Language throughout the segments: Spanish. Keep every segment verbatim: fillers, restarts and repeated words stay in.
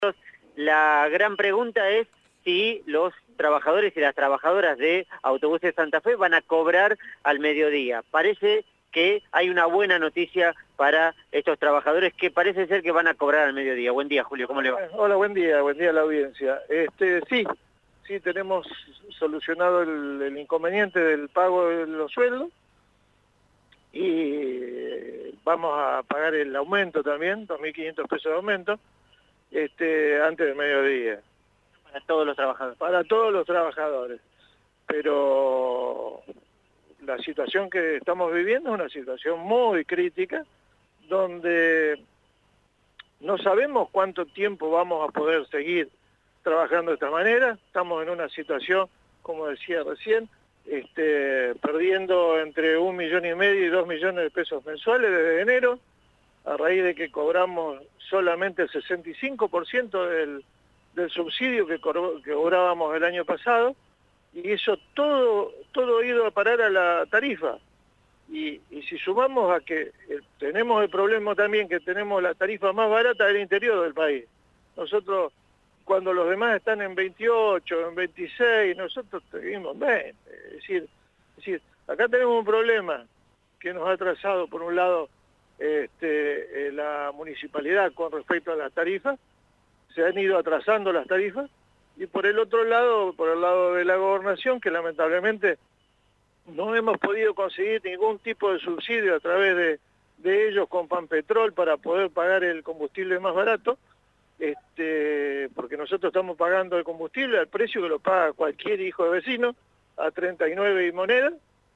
La gran pregunta es si los trabajadores y las trabajadoras de Autobuses Santa Fe van a cobrar al mediodía. Parece que hay una buena noticia para estos trabajadores que parece ser que van a cobrar al mediodía. Buen día, Julio, ¿cómo le va? Hola, buen día, buen día a la audiencia. Este, sí, sí tenemos solucionado el, el inconveniente del pago de los sueldos y vamos a pagar el aumento también, dos mil quinientos pesos de aumento, este, antes del mediodía. Para todos los trabajadores. Para todos los trabajadores. Pero la situación que estamos viviendo es una situación muy crítica, donde no sabemos cuánto tiempo vamos a poder seguir trabajando de esta manera. Estamos en una situación, como decía recién, este, perdiendo entre un millón y medio y dos millones de pesos mensuales desde enero, a raíz de que cobramos solamente el sesenta y cinco por ciento del, del subsidio que, co que cobrábamos el año pasado, y eso todo, todo ha ido a parar a la tarifa. Y, y si sumamos a que eh, tenemos el problema también que tenemos la tarifa más barata del interior del país. Nosotros, cuando los demás están en veintiocho, en veintiséis, nosotros seguimos en veinte. Es decir, es decir, acá tenemos un problema que nos ha atrasado, por un lado, este, eh, la municipalidad con respecto a las tarifas, se han ido atrasando las tarifas, y por el otro lado, por el lado de la gobernación, que lamentablemente no hemos podido conseguir ningún tipo de subsidio a través de, de ellos con Panpetrol para poder pagar el combustible más barato, este, porque nosotros estamos pagando el combustible al precio que lo paga cualquier hijo de vecino, a treinta y nueve y moneda,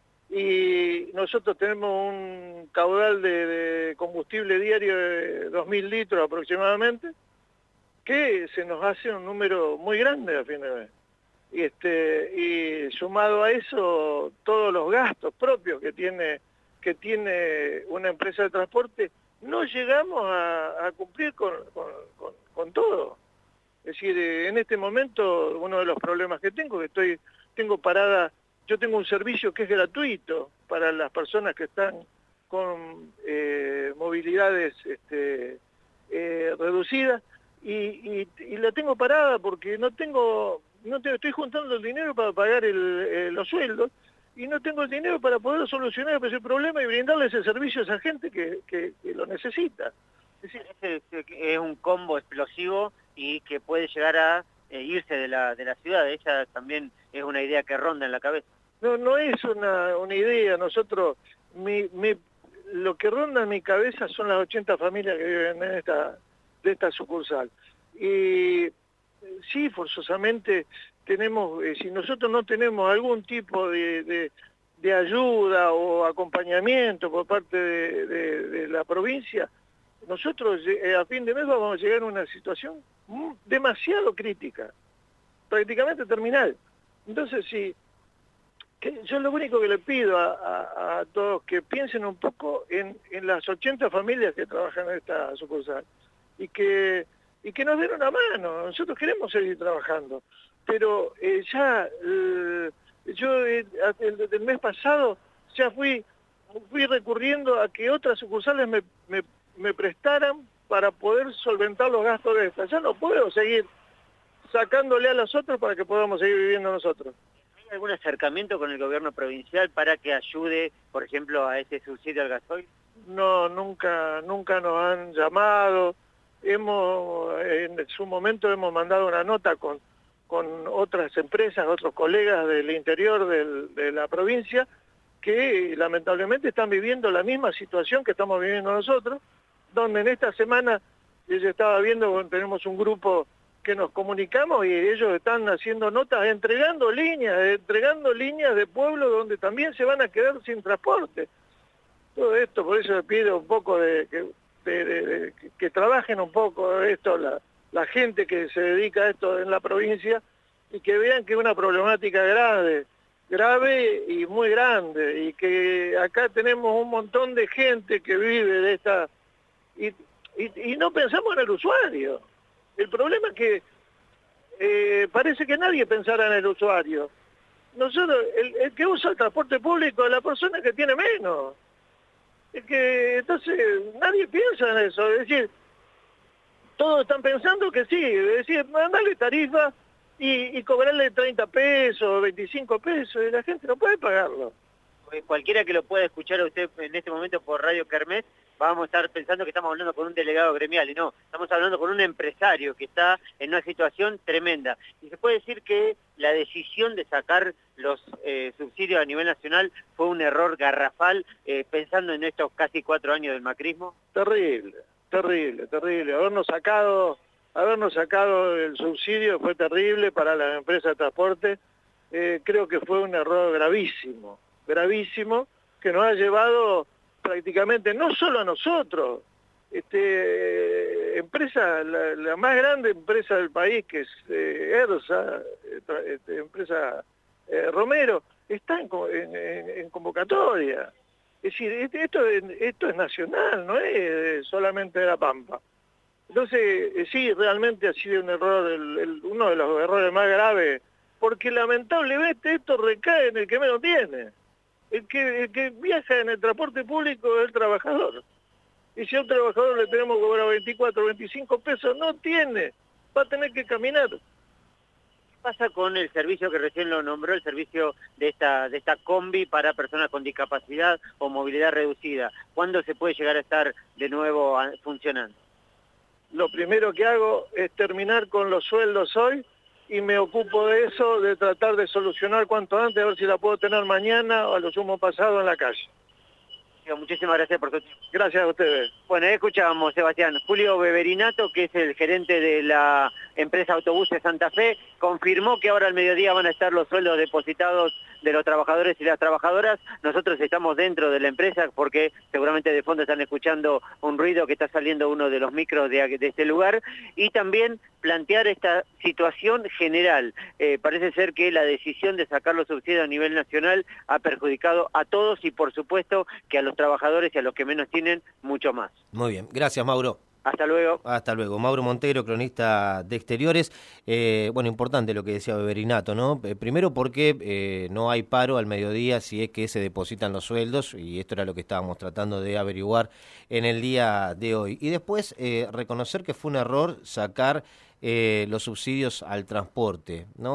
y nosotros tenemos un caudal de, de combustible diario de dos mil litros aproximadamente, que se nos hace un número muy grande a fin de mes. Y, este, y sumado a eso, todos los gastos propios que tiene, que tiene una empresa de transporte, no llegamos a, a cumplir con, con, con, con todo. Es decir, en este momento, uno de los problemas que tengo, que estoy, tengo parada, yo tengo un servicio que es gratuito para las personas que están con eh, movilidades este, eh, reducidas, y, y, y la tengo parada porque no tengo... No te, estoy juntando el dinero para pagar el, eh, los sueldos, y no tengo el dinero para poder solucionar ese problema y brindarle ese servicio a esa gente que, que, que lo necesita. Es decir, es, es un combo explosivo y que puede llegar a eh, irse de la, de la ciudad. Esa también es una idea que ronda en la cabeza. No, no es una, una idea. Nosotros, mi, mi, lo que ronda en mi cabeza son las ochenta familias que viven en esta, de esta sucursal. Y sí, forzosamente tenemos, eh, si nosotros no tenemos algún tipo de, de, de ayuda o acompañamiento por parte de, de, de la provincia, nosotros eh, a fin de mes vamos a llegar a una situación demasiado crítica, prácticamente terminal. Entonces, sí, que yo lo único que le pido a, a, a todos que piensen un poco en, en las ochenta familias que trabajan en esta sucursal, y que y que nos den una mano. Nosotros queremos seguir trabajando, pero eh, ya, eh, yo eh, desde el mes pasado ya fui, fui recurriendo a que otras sucursales me, me, me prestaran para poder solventar los gastos de esta. Ya no puedo seguir sacándole a los otros para que podamos seguir viviendo nosotros. ¿Hay algún acercamiento con el gobierno provincial para que ayude, por ejemplo, a ese subsidio al gasoil? No, nunca, nunca nos han llamado. Hemos, en su momento hemos mandado una nota con, con otras empresas, otros colegas del interior del, de la provincia, que lamentablemente están viviendo la misma situación que estamos viviendo nosotros, donde en esta semana yo estaba viendo, tenemos un grupo que nos comunicamos y ellos están haciendo notas, entregando líneas, entregando líneas de pueblos donde también se van a quedar sin transporte. Todo esto, por eso le pido un poco de... que De, de, de, que, que trabajen un poco esto, la, la gente que se dedica a esto en la provincia, y que vean que es una problemática grave, grave y muy grande, y que acá tenemos un montón de gente que vive de esta, y, y, y no pensamos en el usuario. El problema es que eh, parece que nadie pensara en el usuario. Nosotros, el, el que usa el transporte público es la persona que tiene menos. Es que entonces nadie piensa en eso, es decir, Todos están pensando que sí, es decir, mandarle tarifa y, y cobrarle treinta pesos, veinticinco pesos, y la gente no puede pagarlo. Cualquiera que lo pueda escuchar a usted en este momento por Radio Kermés, vamos a estar pensando que estamos hablando con un delegado gremial, y no, estamos hablando con un empresario que está en una situación tremenda. Y se puede decir que la decisión de sacar los eh, subsidios a nivel nacional fue un error garrafal, eh, pensando en estos casi cuatro años del macrismo. Terrible, terrible, terrible. Habernos sacado, habernos sacado el subsidio fue terrible para las empresas de transporte. Eh, creo que fue un error gravísimo, gravísimo, que nos ha llevado prácticamente, no solo a nosotros, este, empresa, la, la más grande empresa del país, que es eh, ERSA, este, empresa eh, Romero, está en, en, en convocatoria. Es decir, esto, esto es nacional, no es solamente de La Pampa. Entonces, eh, sí, realmente ha sido un error, el, el, uno de los errores más graves, porque lamentablemente esto recae en el que menos tiene. El que, el que viaja en el transporte público es el trabajador. Y si a un trabajador le tenemos que cobrar veinticuatro, veinticinco pesos, no tiene, va a tener que caminar. ¿Qué pasa con el servicio que recién lo nombró, el servicio de esta, de esta combi para personas con discapacidad o movilidad reducida? ¿Cuándo se puede llegar a estar de nuevo funcionando? Lo primero que hago es terminar con los sueldos hoy, y me ocupo de eso, de tratar de solucionar cuanto antes, a ver si la puedo tener mañana o a lo sumo pasado en la calle. Muchísimas gracias por su tiempo. Gracias a ustedes. Bueno, escuchamos, Sebastián. Julio Beverinato, que es el gerente de la empresa Autobuses Santa Fe, confirmó que ahora al mediodía van a estar los sueldos depositados de los trabajadores y las trabajadoras. Nosotros estamos dentro de la empresa porque seguramente de fondo están escuchando un ruido que está saliendo uno de los micros de, de este lugar, y también plantear esta situación general. Eh, parece ser que la decisión de sacar los subsidios a nivel nacional ha perjudicado a todos, y por supuesto que a los trabajadores y a los que menos tienen mucho más. Muy bien, gracias, Mauro. Hasta luego. Hasta luego. Mauro Montero, cronista de Exteriores. Eh, bueno, importante lo que decía Beverinato, ¿no? Eh, primero porque eh, no hay paro al mediodía si es que se depositan los sueldos, y esto era lo que estábamos tratando de averiguar en el día de hoy. Y después eh, reconocer que fue un error sacar eh, los subsidios al transporte, ¿no?